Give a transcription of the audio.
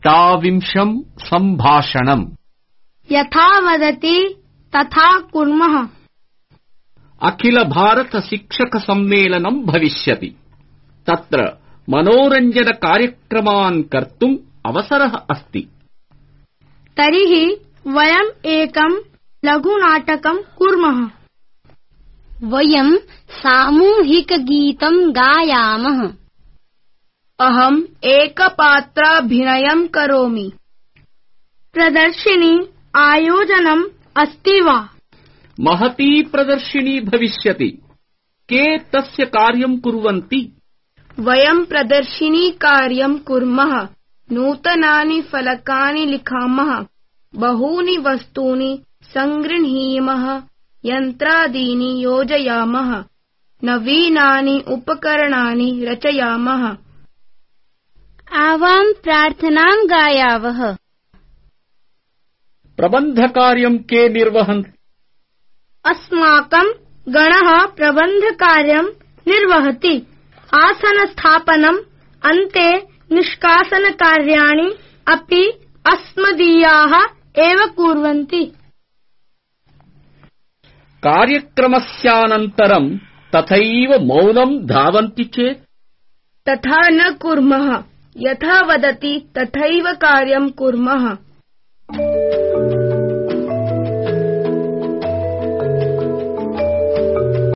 अष्टाविंशं सम्भाषणम्। यथा वदति तथा कुर्मः। अखिल भारत शिक्षक सम्मेलनं भविष्यति। तत्र मनोरञ्जन कार्यक्रमान् कर्तुम् अवसरः अस्ति। तर्हि वयम् एकं लघुनाटकं कुर्मः। वयं सामूहिकगीतं गायामः। अहम् एकपात्राभिनयं करोमि। प्रदर्शिनी आयोजनम् अस्ति वा? महती प्रदर्शिनी भविष्यति। के तस्य कार्यं कुर्वन्ति? वयं प्रदर्शिनी कार्यं कुर्मः। नूतनानि फलकानि लिखामः। बहूनि वस्तूनि सङ्गृह्णीमः। यन्त्रादीनि योजयामः। नवीनानि उपकरणानि रचयामः। आवां प्रार्थनां गायावः। प्रबन्धकार्यं के निर्वहन्ति? अस्माकं गणः प्रबन्धकार्यं निर्वहति। आसनस्थापनम् अन्ते निष्कासनकार्याणि अपि अस्मदीयाः एव कुर्वन्ति। कार्यक्रमस्यानन्तरं तथैव मौनं धावन्ति चेत्? तथा न कुर्मः। यथा वदति तथैव कार्यं कुर्मः।